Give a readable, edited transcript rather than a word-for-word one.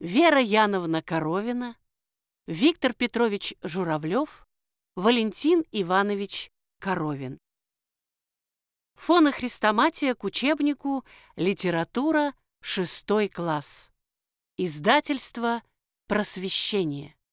Вера Яновна Коровина, Виктор Петрович Журавлев, Валентин Иванович Коровин. Фонохрестоматия к учебнику «Литература. 6 класс». Издательство «Просвещение».